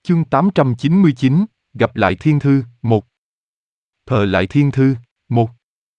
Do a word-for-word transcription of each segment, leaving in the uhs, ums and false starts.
Chương tám trăm chín mươi chín, gặp lại thiên thư, một. Thờ lại thiên thư, một.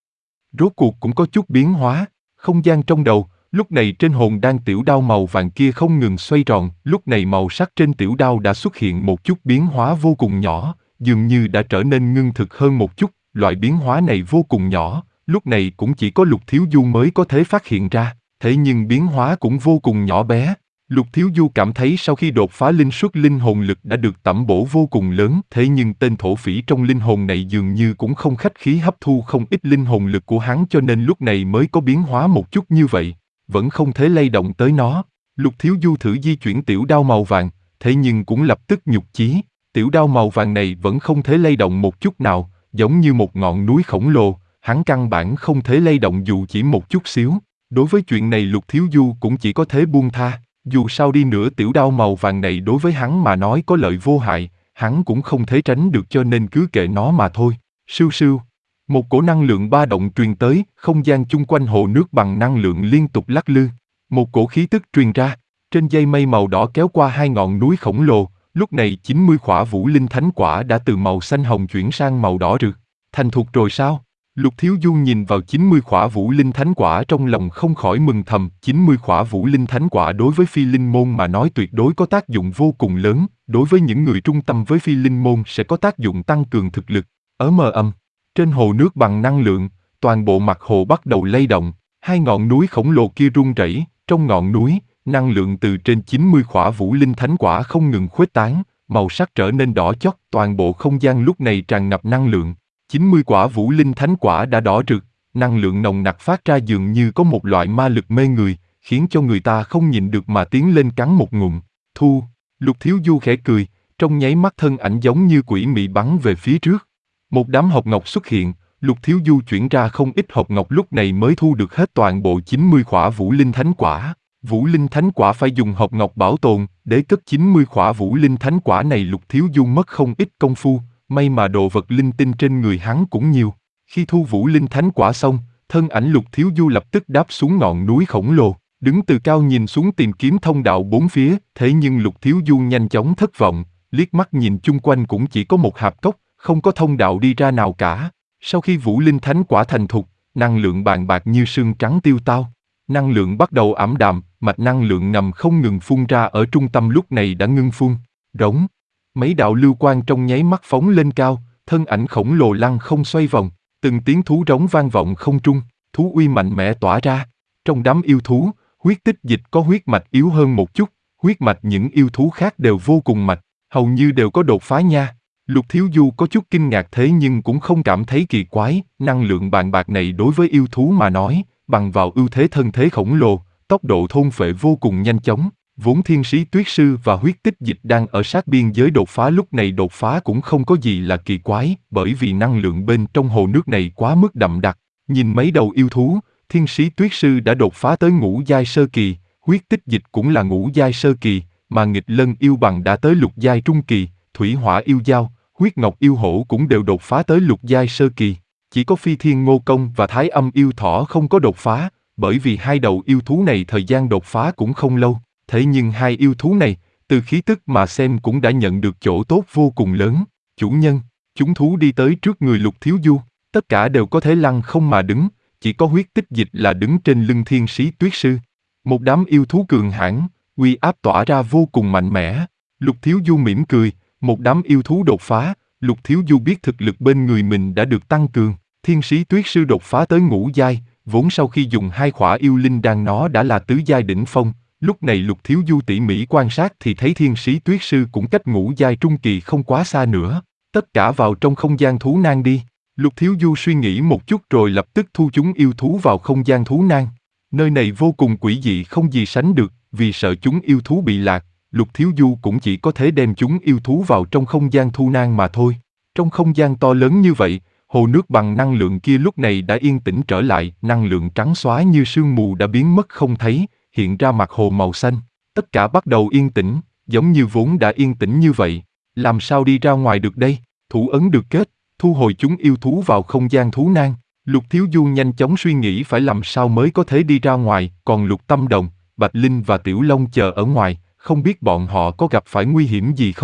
Rốt cuộc cũng có chút biến hóa, không gian trong đầu, lúc này trên hồn đan tiểu đao màu vàng kia không ngừng xoay tròn, lúc này màu sắc trên tiểu đao đã xuất hiện một chút biến hóa vô cùng nhỏ, dường như đã trở nên ngưng thực hơn một chút, loại biến hóa này vô cùng nhỏ, lúc này cũng chỉ có Lục Thiếu Du mới có thể phát hiện ra, thế nhưng biến hóa cũng vô cùng nhỏ bé. Lục Thiếu Du cảm thấy sau khi đột phá linh suất linh hồn lực đã được tẩm bổ vô cùng lớn, thế nhưng tên thổ phỉ trong linh hồn này dường như cũng không khách khí hấp thu không ít linh hồn lực của hắn, cho nên lúc này mới có biến hóa một chút như vậy, vẫn không thể lay động tới nó. Lục Thiếu Du thử di chuyển tiểu đao màu vàng, thế nhưng cũng lập tức nhục chí, tiểu đao màu vàng này vẫn không thể lay động một chút nào, giống như một ngọn núi khổng lồ, hắn căn bản không thể lay động dù chỉ một chút xíu. Đối với chuyện này Lục Thiếu Du cũng chỉ có thể buông tha. Dù sao đi nữa tiểu đao màu vàng này đối với hắn mà nói có lợi vô hại, hắn cũng không thể tránh được cho nên cứ kệ nó mà thôi. Sưu sưu. Một cổ năng lượng ba động truyền tới, không gian chung quanh hồ nước bằng năng lượng liên tục lắc lư. Một cổ khí tức truyền ra, trên dây mây màu đỏ kéo qua hai ngọn núi khổng lồ, lúc này chín mươi khỏa vũ linh thánh quả đã từ màu xanh hồng chuyển sang màu đỏ rực. Thành thục rồi sao? Lục Thiếu Du nhìn vào chín mươi khỏa vũ linh thánh quả trong lòng không khỏi mừng thầm, chín mươi khỏa vũ linh thánh quả đối với phi linh môn mà nói tuyệt đối có tác dụng vô cùng lớn, đối với những người trung tâm với phi linh môn sẽ có tác dụng tăng cường thực lực. Ở mờ âm, trên hồ nước bằng năng lượng, toàn bộ mặt hồ bắt đầu lay động, hai ngọn núi khổng lồ kia rung rẩy, trong ngọn núi, năng lượng từ trên chín mươi khỏa vũ linh thánh quả không ngừng khuếch tán, màu sắc trở nên đỏ chót, toàn bộ không gian lúc này tràn ngập năng lượng. chín mươi quả vũ linh thánh quả đã đỏ rực, năng lượng nồng nặc phát ra dường như có một loại ma lực mê người, khiến cho người ta không nhịn được mà tiến lên cắn một ngụm. Thu, Lục Thiếu Du khẽ cười, trong nháy mắt thân ảnh giống như quỷ mị bắn về phía trước. Một đám hộp ngọc xuất hiện, Lục Thiếu Du chuyển ra không ít hộp ngọc lúc này mới thu được hết toàn bộ chín mươi khỏa vũ linh thánh quả. Vũ linh thánh quả phải dùng hộp ngọc bảo tồn, để cất chín mươi khỏa vũ linh thánh quả này Lục Thiếu Du mất không ít công phu. May mà đồ vật linh tinh trên người hắn cũng nhiều. Khi thu vũ linh thánh quả xong, thân ảnh Lục Thiếu Du lập tức đáp xuống ngọn núi khổng lồ, đứng từ cao nhìn xuống tìm kiếm thông đạo bốn phía, thế nhưng Lục Thiếu Du nhanh chóng thất vọng, liếc mắt nhìn chung quanh cũng chỉ có một hạp cốc, không có thông đạo đi ra nào cả. Sau khi vũ linh thánh quả thành thục, năng lượng bàn bạc như sương trắng tiêu tao, năng lượng bắt đầu ảm đạm, mạch năng lượng ngầm không ngừng phun ra ở trung tâm lúc này đã ngưng phun. Rống. Mấy đạo lưu quang trong nháy mắt phóng lên cao, thân ảnh khổng lồ lăng không xoay vòng, từng tiếng thú rống vang vọng không trung, thú uy mạnh mẽ tỏa ra. Trong đám yêu thú, huyết tích dịch có huyết mạch yếu hơn một chút, huyết mạch những yêu thú khác đều vô cùng mạch, hầu như đều có đột phá nha. Lục Thiếu Du có chút kinh ngạc thế nhưng cũng không cảm thấy kỳ quái, năng lượng bàn bạc này đối với yêu thú mà nói, bằng vào ưu thế thân thế khổng lồ, tốc độ thôn phệ vô cùng nhanh chóng. Vốn thiên sĩ tuyết sư và huyết tích dịch đang ở sát biên giới đột phá lúc này đột phá cũng không có gì là kỳ quái, bởi vì năng lượng bên trong hồ nước này quá mức đậm đặc. Nhìn mấy đầu yêu thú, thiên sĩ tuyết sư đã đột phá tới ngũ giai sơ kỳ, huyết tích dịch cũng là ngũ giai sơ kỳ, mà nghịch lân yêu bằng đã tới lục giai trung kỳ, thủy hỏa yêu dao, huyết ngọc yêu hổ cũng đều đột phá tới lục giai sơ kỳ. Chỉ có phi thiên ngô công và thái âm yêu thỏ không có đột phá, bởi vì hai đầu yêu thú này thời gian đột phá cũng không lâu. Thế nhưng hai yêu thú này, từ khí tức mà xem cũng đã nhận được chỗ tốt vô cùng lớn. Chủ nhân, chúng thú đi tới trước người Lục Thiếu Du, tất cả đều có thể lăng không mà đứng, chỉ có huyết tích dịch là đứng trên lưng thiên sĩ tuyết sư. Một đám yêu thú cường hãn, uy áp tỏa ra vô cùng mạnh mẽ. Lục Thiếu Du mỉm cười, một đám yêu thú đột phá, Lục Thiếu Du biết thực lực bên người mình đã được tăng cường. Thiên sĩ tuyết sư đột phá tới ngũ giai, vốn sau khi dùng hai khỏa yêu linh đan nó đã là tứ giai đỉnh phong. Lúc này Lục Thiếu Du tỉ mỉ quan sát thì thấy thiên sĩ tuyết sư cũng cách ngũ giai trung kỳ không quá xa nữa. Tất cả vào trong không gian thú nang đi. Lục Thiếu Du suy nghĩ một chút rồi lập tức thu chúng yêu thú vào không gian thú nang. Nơi này vô cùng quỷ dị không gì sánh được, vì sợ chúng yêu thú bị lạc, Lục Thiếu Du cũng chỉ có thể đem chúng yêu thú vào trong không gian thu nang mà thôi. Trong không gian to lớn như vậy, hồ nước bằng năng lượng kia lúc này đã yên tĩnh trở lại, năng lượng trắng xóa như sương mù đã biến mất không thấy, hiện ra mặt hồ màu xanh, tất cả bắt đầu yên tĩnh, giống như vốn đã yên tĩnh như vậy. Làm sao đi ra ngoài được đây? Thủ ấn được kết, thu hồi chúng yêu thú vào không gian thú nang. Lục Thiếu Du nhanh chóng suy nghĩ phải làm sao mới có thể đi ra ngoài, còn Lục Tâm Đồng, Bạch Linh và Tiểu Long chờ ở ngoài, không biết bọn họ có gặp phải nguy hiểm gì không?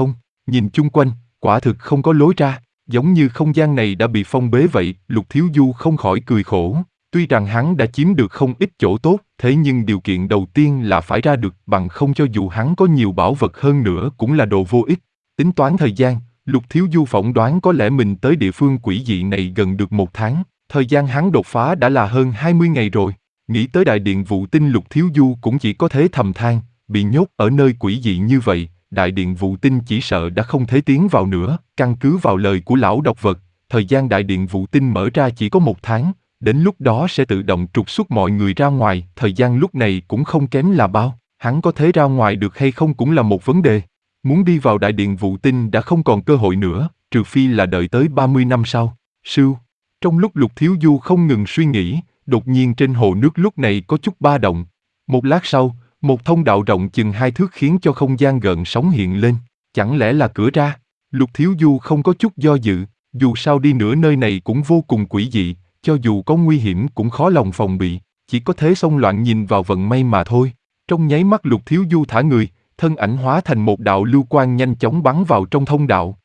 Nhìn chung quanh, quả thực không có lối ra, giống như không gian này đã bị phong bế vậy. Lục Thiếu Du không khỏi cười khổ. Tuy rằng hắn đã chiếm được không ít chỗ tốt, thế nhưng điều kiện đầu tiên là phải ra được, bằng không cho dù hắn có nhiều bảo vật hơn nữa cũng là đồ vô ích. Tính toán thời gian, Lục Thiếu Du phỏng đoán có lẽ mình tới địa phương quỷ dị này gần được một tháng. Thời gian hắn đột phá đã là hơn hai mươi ngày rồi. Nghĩ tới đại điện Vụ Tinh, Lục Thiếu Du cũng chỉ có thế thầm than, bị nhốt ở nơi quỷ dị như vậy, đại điện Vụ Tinh chỉ sợ đã không thể tiến vào nữa. Căn cứ vào lời của lão độc vật, thời gian đại điện Vụ Tinh mở ra chỉ có một tháng, đến lúc đó sẽ tự động trục xuất mọi người ra ngoài. Thời gian lúc này cũng không kém là bao, hắn có thể ra ngoài được hay không cũng là một vấn đề. Muốn đi vào đại điện Vụ Tinh đã không còn cơ hội nữa, trừ phi là đợi tới ba mươi năm sau. Sưu. Trong lúc Lục Thiếu Du không ngừng suy nghĩ, đột nhiên trên hồ nước lúc này có chút ba động. Một lát sau, một thông đạo rộng chừng hai thước khiến cho không gian gợn sóng hiện lên. Chẳng lẽ là cửa ra? Lục Thiếu Du không có chút do dự, dù sao đi nữa nơi này cũng vô cùng quỷ dị, cho dù có nguy hiểm cũng khó lòng phòng bị, chỉ có thế xông loạn nhìn vào vận may mà thôi. Trong nháy mắt Lục Thiếu Du thả người, thân ảnh hóa thành một đạo lưu quang nhanh chóng bắn vào trong thông đạo.